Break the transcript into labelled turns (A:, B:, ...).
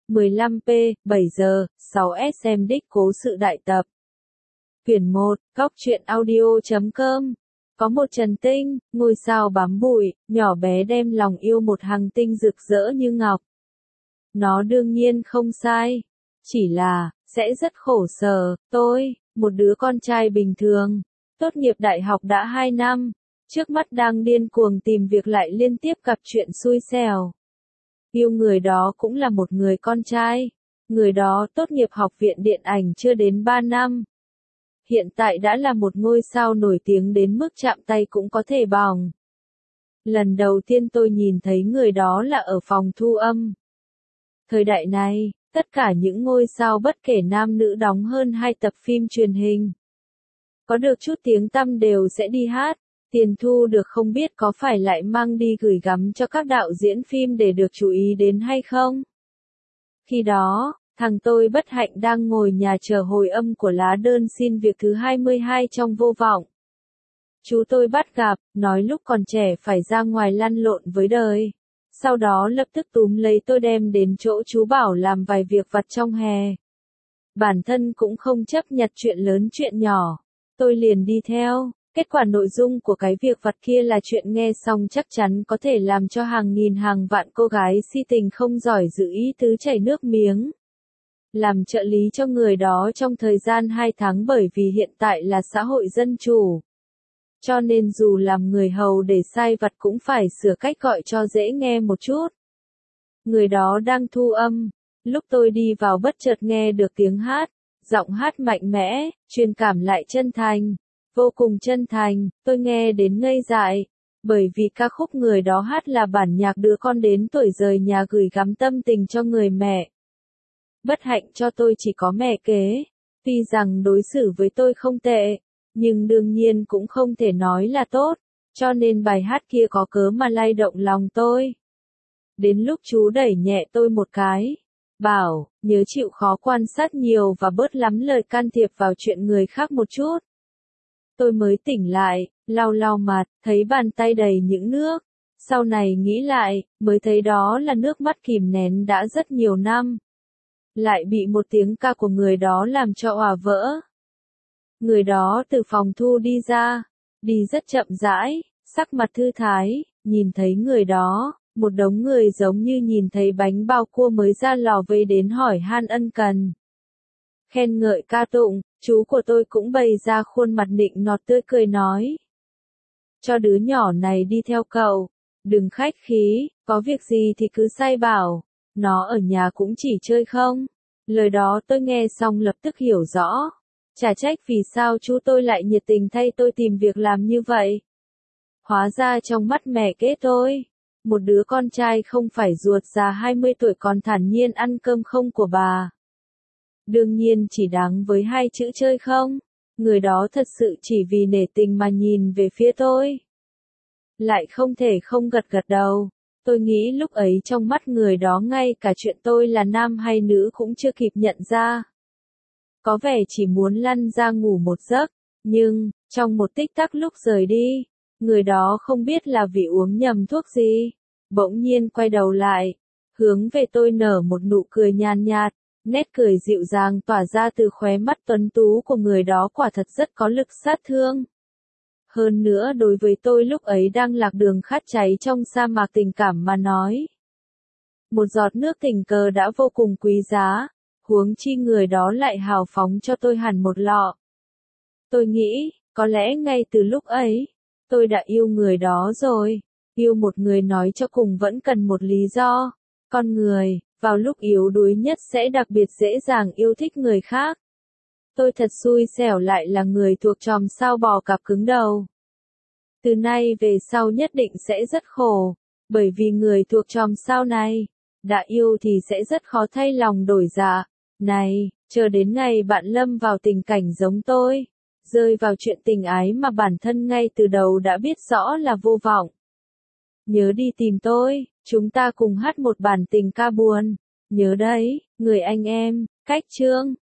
A: 15p, 7 giờ, 6sm đích cố sự đại tập. Quyển 1, Góc truyện audio.com. Có một trần tinh, ngôi sao bám bụi, nhỏ bé đem lòng yêu một hành tinh rực rỡ như ngọc. Nó đương nhiên không sai. Chỉ là, sẽ rất khổ sở, tôi, một đứa con trai bình thường, tốt nghiệp đại học đã 2 năm, trước mắt đang điên cuồng tìm việc lại liên tiếp gặp chuyện xui xẻo. Yêu người đó cũng là một người con trai. Người đó tốt nghiệp học viện điện ảnh chưa đến 3 năm. Hiện tại đã là một ngôi sao nổi tiếng đến mức chạm tay cũng có thể bỏng. Lần đầu tiên tôi nhìn thấy người đó là ở phòng thu âm. Thời đại này, tất cả những ngôi sao bất kể nam nữ đóng hơn 2 tập phim truyền hình. Có được chút tiếng tăm đều sẽ đi hát. Tiền thu được không biết có phải lại mang đi gửi gắm cho các đạo diễn phim để được chú ý đến hay không? Khi đó, thằng tôi bất hạnh đang ngồi nhà chờ hồi âm của lá đơn xin việc thứ 22 trong Vô Vọng. Chú tôi bắt gặp, nói lúc còn trẻ phải ra ngoài lăn lộn với đời. Sau đó lập tức túm lấy tôi đem đến chỗ chú bảo làm vài việc vặt trong hè. Bản thân cũng không chấp nhặt chuyện lớn chuyện nhỏ. Tôi liền đi theo. Kết quả nội dung của cái việc vặt kia là chuyện nghe xong chắc chắn có thể làm cho hàng nghìn hàng vạn cô gái si tình không giỏi giữ ý tứ chảy nước miếng. Làm trợ lý cho người đó trong thời gian 2 tháng bởi vì hiện tại là xã hội dân chủ. Cho nên dù làm người hầu để sai vặt cũng phải sửa cách gọi cho dễ nghe một chút. Người đó đang thu âm. Lúc tôi đi vào bất chợt nghe được tiếng hát. Giọng hát mạnh mẽ, truyền cảm lại chân thành. Vô cùng chân thành, tôi nghe đến ngây dại, bởi vì ca khúc người đó hát là bản nhạc đứa con đến tuổi rời nhà gửi gắm tâm tình cho người mẹ. Bất hạnh cho tôi chỉ có mẹ kế, tuy rằng đối xử với tôi không tệ, nhưng đương nhiên cũng không thể nói là tốt, cho nên bài hát kia có cớ mà lay động lòng tôi. Đến lúc chú đẩy nhẹ tôi một cái, bảo, nhớ chịu khó quan sát nhiều và bớt lắm lời can thiệp vào chuyện người khác một chút. Tôi mới tỉnh lại, lau lau mặt, thấy bàn tay đầy những nước. Sau này nghĩ lại, mới thấy đó là nước mắt kìm nén đã rất nhiều năm. Lại bị một tiếng ca của người đó làm cho òa vỡ. Người đó từ phòng thu đi ra, đi rất chậm rãi, sắc mặt thư thái, nhìn thấy người đó, một đống người giống như nhìn thấy bánh bao cua mới ra lò vây đến hỏi han ân cần. Khen ngợi ca tụng, chú của tôi cũng bày ra khuôn mặt nịnh nọt tươi cười nói. Cho đứa nhỏ này đi theo cậu, đừng khách khí, có việc gì thì cứ sai bảo, nó ở nhà cũng chỉ chơi không. Lời đó tôi nghe xong lập tức hiểu rõ. Chả trách vì sao chú tôi lại nhiệt tình thay tôi tìm việc làm như vậy. Hóa ra trong mắt mẹ kế tôi, một đứa con trai không phải ruột già 20 tuổi còn thản nhiên ăn cơm không của bà. Đương nhiên chỉ đáng với 2 chữ chơi không. Người đó thật sự chỉ vì nể tình mà nhìn về phía tôi. Lại không thể không gật gật đầu. Tôi nghĩ lúc ấy trong mắt người đó ngay cả chuyện tôi là nam hay nữ cũng chưa kịp nhận ra. Có vẻ chỉ muốn lăn ra ngủ một giấc. Nhưng, trong một tích tắc lúc rời đi, người đó không biết là vì uống nhầm thuốc gì. Bỗng nhiên quay đầu lại, hướng về tôi nở một nụ cười nhàn nhạt. Nét cười dịu dàng tỏa ra từ khóe mắt tuấn tú của người đó quả thật rất có lực sát thương. Hơn nữa đối với tôi lúc ấy đang lạc đường khát cháy trong sa mạc tình cảm mà nói. Một giọt nước tình cờ đã vô cùng quý giá, huống chi người đó lại hào phóng cho tôi hẳn một lọ. Tôi nghĩ, có lẽ ngay từ lúc ấy, tôi đã yêu người đó rồi. Yêu một người nói cho cùng vẫn cần một lý do. Con người, vào lúc yếu đuối nhất sẽ đặc biệt dễ dàng yêu thích người khác. Tôi thật xui xẻo lại là người thuộc chòm sao bò cặp cứng đầu. Từ nay về sau nhất định sẽ rất khổ, bởi vì người thuộc chòm sao này, đã yêu thì sẽ rất khó thay lòng đổi dạ. Này, chờ đến ngày bạn lâm vào tình cảnh giống tôi, rơi vào chuyện tình ái mà bản thân ngay từ đầu đã biết rõ là vô vọng. Nhớ đi tìm tôi, chúng ta cùng hát một bản tình ca buồn. Nhớ đấy, người anh em, cách chương.